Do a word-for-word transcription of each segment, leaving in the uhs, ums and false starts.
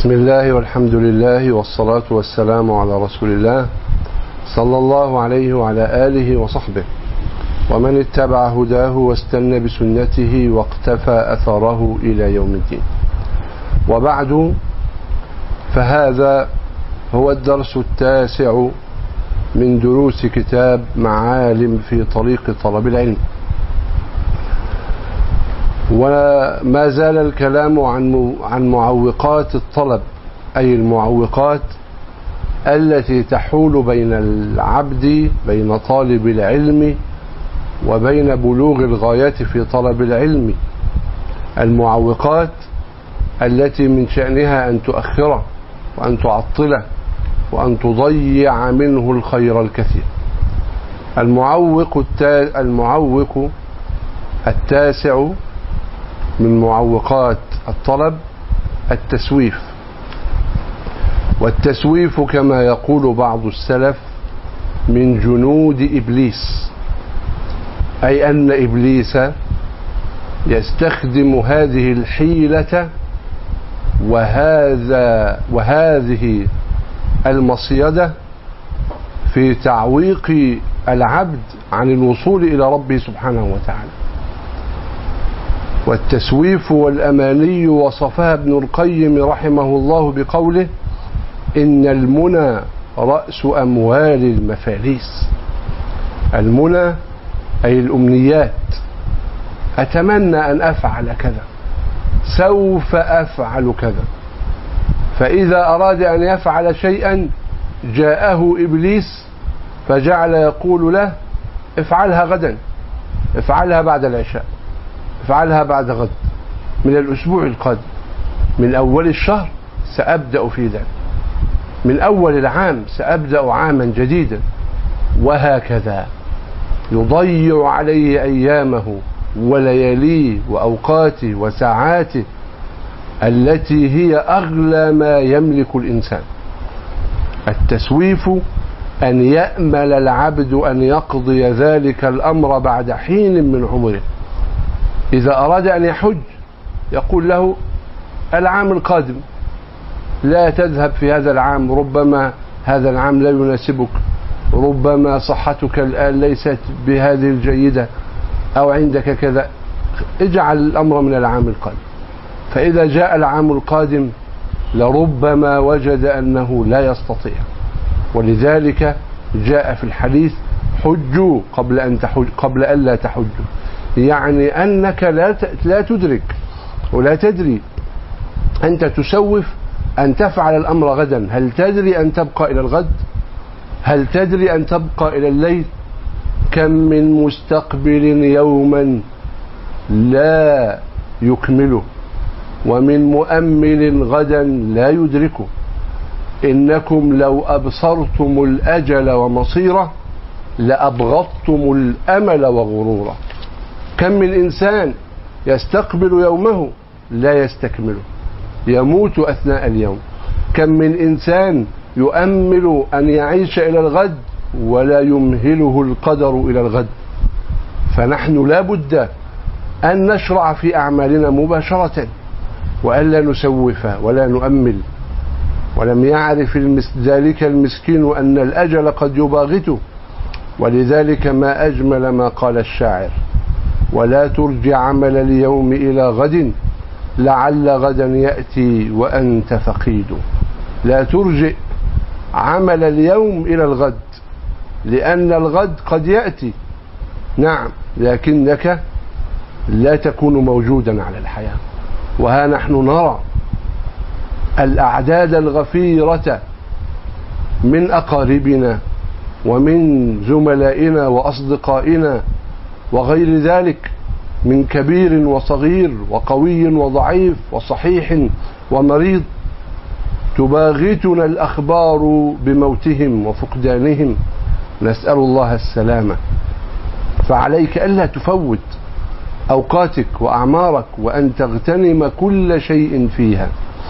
بسم الله والحمد لله والصلاة والسلام على رسول الله صلى الله عليه وعلى آله وصحبه ومن اتبع هداه واستنى بسنته واقتفى أثره إلى يوم الدين. وبعد، فهذا هو الدرس التاسع من دروس كتاب معالم في طريق طلب العلم، وما زال الكلام عن عن معوقات الطلب، أي المعوقات التي تحول بين العبد بين طالب العلم وبين بلوغ الغاية في طلب العلم، المعوقات التي من شأنها أن تؤخره وأن تعطله وأن تضيع منه الخير الكثير. المعوق المعوق التاسع من معوقات الطلب التسويف. والتسويف كما يقول بعض السلف من جنود إبليس، أي أن إبليس يستخدم هذه الحيلة وهذا وهذه المصيدة في تعويق العبد عن الوصول إلى ربه سبحانه وتعالى. والتسويف والأماني وصفها ابن القيم رحمه الله بقوله: إن المنى رأس أموال المفاليس. المنى أي الأمنيات، أتمنى أن أفعل كذا، سوف أفعل كذا. فإذا أراد أن يفعل شيئا جاءه إبليس فجعل يقول له: افعلها غدا، افعلها بعد العشاء، افعلها بعد غد، من الأسبوع القادم، من أول الشهر سأبدأ في ذلك، من أول العام سأبدأ عاما جديدا، وهكذا يضيع عليه أيامه ولياليه وأوقاته وساعاته التي هي أغلى ما يملك الإنسان. التسويف أن يأمل العبد أن يقضي ذلك الأمر بعد حين من عمره. إذا أراد أن يحج يقول له: العام القادم، لا تذهب في هذا العام، ربما هذا العام لا يناسبك، ربما صحتك الآن ليست بهذه الجيدة، أو عندك كذا، اجعل الأمر من العام القادم. فإذا جاء العام القادم لربما وجد أنه لا يستطيع. ولذلك جاء في الحديث: حجوا قبل أن تحج قبل أن لا تحجوا، يعني أنك لا لا تدرك ولا تدري. أنت تسوف أن تفعل الأمر غدا، هل تدري أن تبقى إلى الغد؟ هل تدري أن تبقى إلى الليل؟ كم من مستقبل يوما لا يكمله، ومن مؤمل غدا لا يدركه. إنكم لو أبصرتم الأجل ومصيره لأبغضتم الأمل وغروره. كم من إنسان يستقبل يومه لا يستكمله، يموت أثناء اليوم. كم من إنسان يؤمل أن يعيش إلى الغد ولا يمهله القدر إلى الغد. فنحن لا بد أن نشرع في أعمالنا مباشرة، وألا نسوف ولا نؤمل. ولم يعرف ذلك المسكين أن الأجل قد يباغته. ولذلك ما أجمل ما قال الشاعر: ولا ترجع عمل اليوم إلى غد، لعل غدا يأتي وأنت فقيد. لا ترجع عمل اليوم إلى الغد، لأن الغد قد يأتي، نعم، لكنك لا تكون موجودا على الحياة. وها نحن نرى الأعداد الغفيرة من أقاربنا ومن زملائنا وأصدقائنا وغير ذلك، من كبير وصغير وقوي وضعيف وصحيح ومريض، تباغتنا الأخبار بموتهم وفقدانهم، نسأل الله السلامة. فعليك ألا تفوت أوقاتك وأعمارك، وأن تغتنم كل شيء فيها.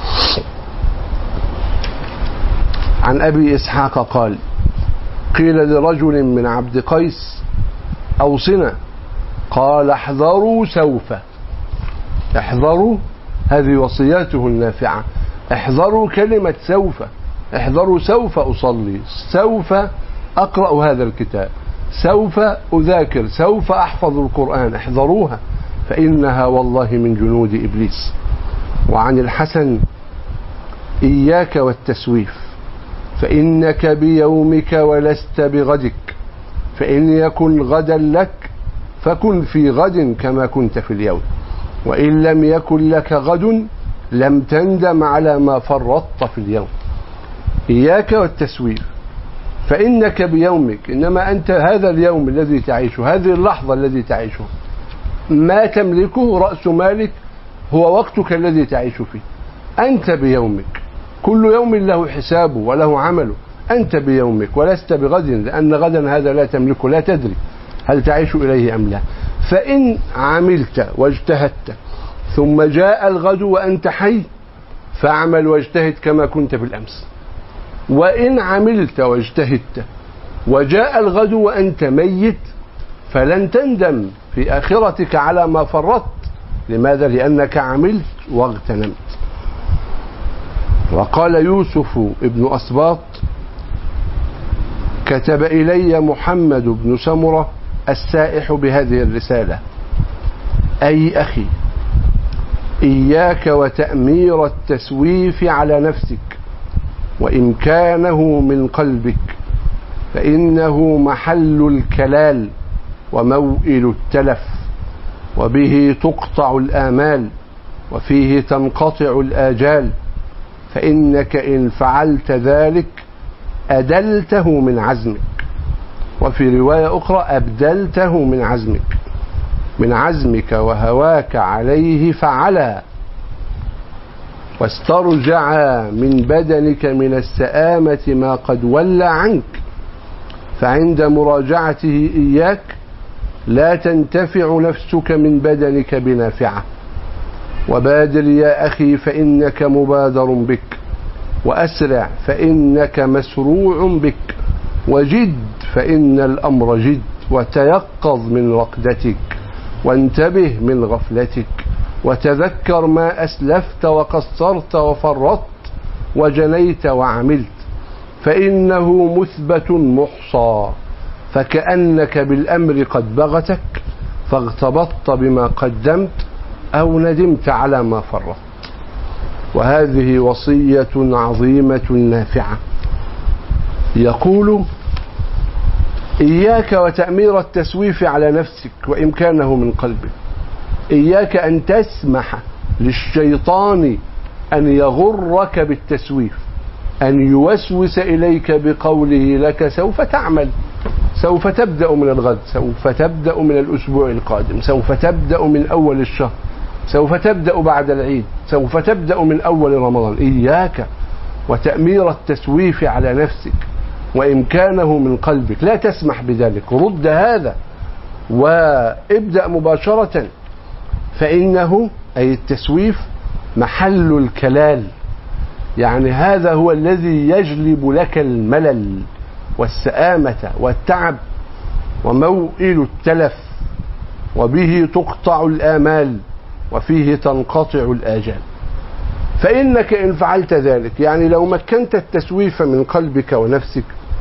عن أبي إسحاق قال: قيل لرجل من عبد قيس: أوصنا. قال: احذروا سوف. احذروا، هذه وصياته النافعة. احذروا كلمة سوف، احذروا سوف أصلي، سوف أقرأ هذا الكتاب، سوف أذاكر، سوف أحفظ القرآن، احذروها فإنها والله من جنود إبليس. وعن الحسن: إياك والتسويف فإنك بيومك ولست بغدك، فإن يكن غدا لك فكن في غد كما كنت في اليوم، وإن لم يكن لك غد لم تندم على ما فرطت في اليوم. إياك والتسويف فإنك بيومك، إنما أنت هذا اليوم الذي تعيشه، هذه اللحظة الذي تعيشه، ما تملكه رأس مالك هو وقتك الذي تعيش فيه. أنت بيومك، كل يوم له حسابه وله عمله، أنت بيومك ولست بغد، لأن غدا هذا لا تملكه، لا تدري هل تعيش إليه أم لا. فإن عملت واجتهدت ثم جاء الغد وأنت حي فاعمل واجتهد كما كنت بالأمس، وإن عملت واجتهدت وجاء الغد وأنت ميت فلن تندم في آخرتك على ما فرطت. لماذا؟ لأنك عملت واغتنمت. وقال يوسف ابن أسباط: كتب إلي محمد بن سمرة السائح بهذه الرسالة: أي أخي، إياك وتأمير التسويف على نفسك وإمكانه من قلبك، فإنه محل الكلال وموئل التلف، وبه تقطع الآمال وفيه تنقطع الآجال، فإنك إن فعلت ذلك أدلته من عزمك، وفي رواية أخرى أبدلته من عزمك، من عزمك وهواك عليه فعلا، واسترجع من بدنك من السآمة ما قد ولى عنك، فعند مراجعته إياك لا تنتفع نفسك من بدنك بنافعة. وبادر يا أخي فإنك مبادر بك، وأسرع فإنك مسروع بك، وجد فإن الأمر جد، وتيقظ من رقدتك وانتبه من غفلتك، وتذكر ما أسلفت وقصرت وفرطت وجنيت وعملت، فإنه مثبت محصى، فكأنك بالأمر قد بغتك فاغتبطت بما قدمت أو ندمت على ما فرطت. وهذه وصية عظيمة نافعة. يقول: إياك وتأمير التسويف على نفسك وإمكانه من قلبك، إياك أن تسمح للشيطان أن يغرك بالتسويف، أن يوسوس إليك بقوله لك سوف تعمل، سوف تبدأ من الغد، سوف تبدأ من الأسبوع القادم، سوف تبدأ من أول الشهر، سوف تبدأ بعد العيد، سوف تبدأ من أول رمضان. إياك وتأمير التسويف على نفسك وإمكانه من قلبك، لا تسمح بذلك، رد هذا وابدأ مباشرة، فإنه أي التسويف محل الكلال، يعني هذا هو الذي يجلب لك الملل والسآمة والتعب وموئل التلف، وبه تقطع الآمال وفيه تنقطع الآجال. فإنك إن فعلت ذلك، يعني لو مكنت التسويف من قلبك ونفسك،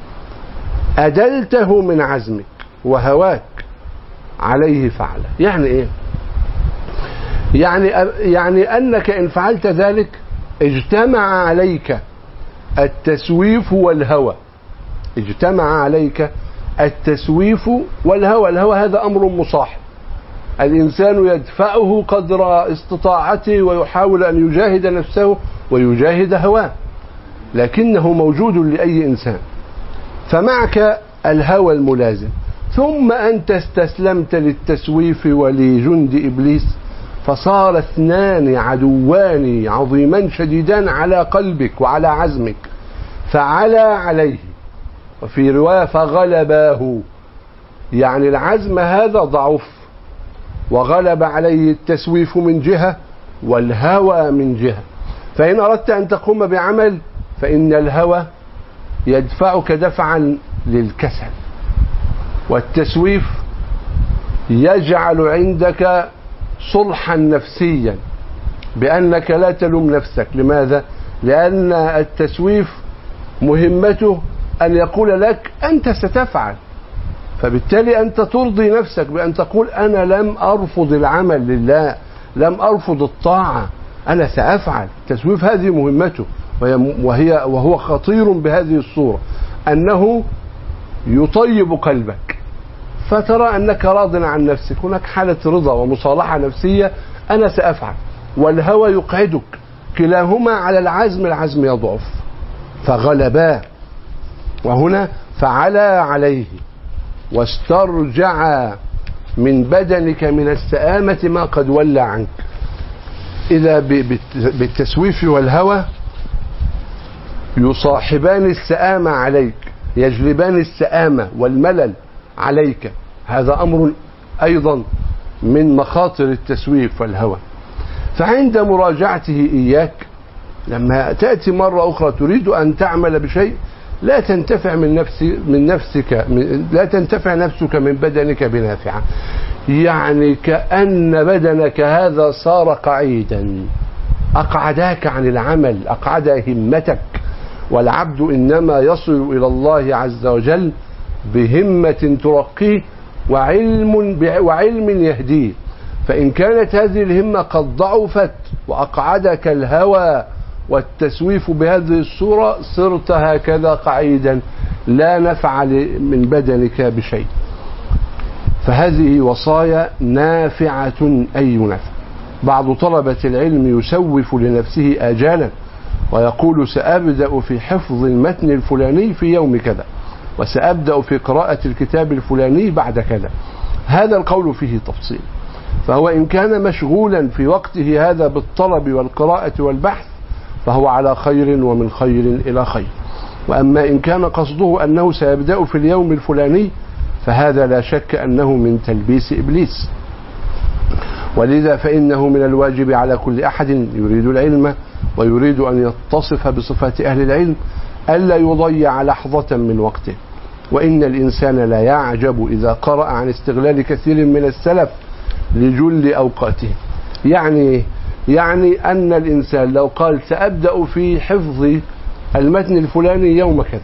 أدلته من عزمك وهواك عليه فعله. يعني إيه؟ يعني, يعني أنك إن فعلت ذلك اجتمع عليك التسويف والهوى، اجتمع عليك التسويف والهوى. الهوى هذا أمر مصاحب، الإنسان يدفعه قدر استطاعته ويحاول أن يجاهد نفسه ويجاهد هواه، لكنه موجود لأي إنسان. فمعك الهوى الملازم، ثم أنت استسلمت للتسويف ولجند إبليس، فصار اثنان عدوان عظيمان شديدان على قلبك وعلى عزمك، فعلى عليه، وفي رواية فغلباه، يعني العزم هذا ضعف، وغلب عليه التسويف من جهة والهوى من جهة. فإن أردت أن تقوم بعمل فإن الهوى يدفعك دفعا للكسل، والتسويف يجعل عندك صلحا نفسيا بأنك لا تلوم نفسك. لماذا؟ لأن التسويف مهمته أن يقول لك أنت ستفعل، فبالتالي أنت ترضي نفسك بأن تقول أنا لم أرفض العمل لله، لم أرفض الطاعة، أنا سأفعل. التسويف هذه مهمته، وهي وهو خطير بهذه الصورة، أنه يطيب قلبك فترى أنك راض عن نفسك، هناك حالة رضا ومصالحة نفسية، أنا سأفعل. والهوى يقعدك، كلاهما على العزم، العزم يضعف فغلباه. وهنا فعلا عليه واسترجع من بدنك من السآمة ما قد ولى عنك. إذا بالتسويف والهوى يصاحبان السآمة عليك، يجلبان السآمة والملل عليك. هذا أمر أيضا من مخاطر التسويف والهوى. فعند مراجعته إياك لما تأتي مرة أخرى تريد أن تعمل بشيء لا تنتفع من نفس من نفسك لا تنتفع نفسك من بدنك بنافعة، يعني كأن بدنك هذا صار قعيدا، أقعداك عن العمل، أقعد همتك. والعبد إنما يصل إلى الله عز وجل بهمة ترقيه وعلم وعلم يهديه. فإن كانت هذه الهمة قد ضعفت وأقعدك الهوى والتسويف بهذه الصورة صرت هكذا قعيدا لا نفع من بدنك بشيء. فهذه وصايا نافعة أي نفع. بعض طلبة العلم يسوف لنفسه آجالا ويقول سأبدأ في حفظ المتن الفلاني في يوم كذا، وسأبدأ في قراءة الكتاب الفلاني بعد كذا. هذا القول فيه تفصيل، فهو إن كان مشغولا في وقته هذا بالطلب والقراءة والبحث فهو على خير ومن خير إلى خير. وأما إن كان قصده أنه سيبدأ في اليوم الفلاني فهذا لا شك أنه من تلبيس إبليس. ولذا فإنه من الواجب على كل أحد يريد العلم ويريد أن يتصف بصفات أهل العلم ألا يضيع لحظة من وقته. وإن الإنسان لا يعجب إذا قرأ عن استغلال كثير من السلف لجل أوقاته. يعني يعني أن الإنسان لو قال سأبدأ في حفظ المتن الفلاني يوم كذا،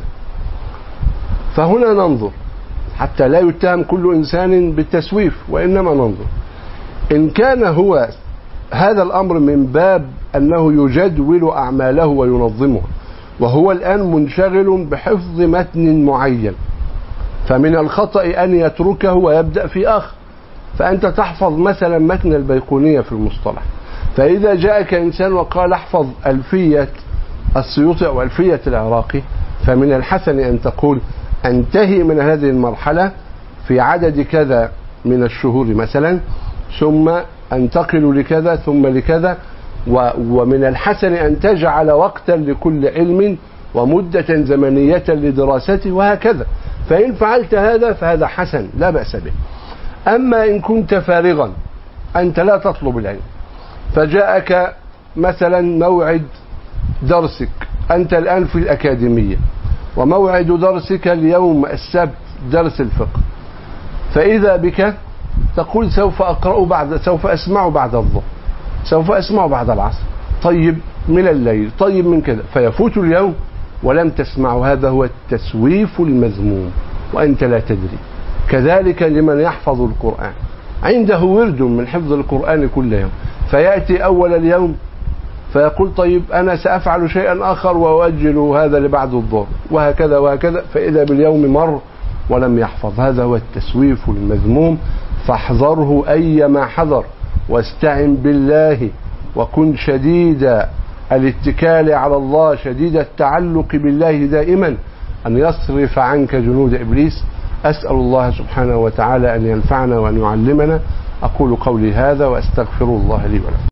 فهنا ننظر حتى لا يتهم كل إنسان بالتسويف، وإنما ننظر إن كان هو هذا الأمر من باب أنه يجدول أعماله وينظمه، وهو الآن منشغل بحفظ متن معين، فمن الخطأ أن يتركه ويبدأ في آخر. فأنت تحفظ مثلا متن البيقونية في المصطلح، فإذا جاءك إنسان وقال احفظ ألفية السيوطي أو ألفية العراقي، فمن الحسن أن تقول أنتهي من هذه المرحلة في عدد كذا من الشهور مثلا، ثم أنتقل لكذا ثم لكذا. ومن الحسن أن تجعل وقتا لكل علم ومدة زمنية لدراسته وهكذا. فإن فعلت هذا فهذا حسن لا بأس به. أما إن كنت فارغا أنت لا تطلب العلم، فجاءك مثلا موعد درسك، أنت الآن في الأكاديمية وموعد درسك اليوم السبت درس الفقه، فإذا بك تقول سوف أقرأ بعد سوف أسمع بعد الظهر، سوف أسمع بعد العصر، طيب من الليل، طيب من كذا، فيفوت اليوم ولم تسمع. هذا هو التسويف المذموم وأنت لا تدري. كذلك لمن يحفظ القرآن عنده ورد من حفظ القرآن كل يوم، فيأتي أول اليوم فيقول طيب أنا سأفعل شيئا آخر وأؤجل هذا لبعد الظهر، وهكذا وهكذا، فإذا باليوم مر ولم يحفظ. هذا هو التسويف المذموم، فاحذره أيما حذر، واستعن بالله وكن شديد الاتكال على الله، شديد التعلق بالله دائما، أن يصرف عنك جنود إبليس. أسأل الله سبحانه وتعالى أن ينفعنا وأن يعلمنا. أقول قولي هذا وأستغفر الله لي ولكم.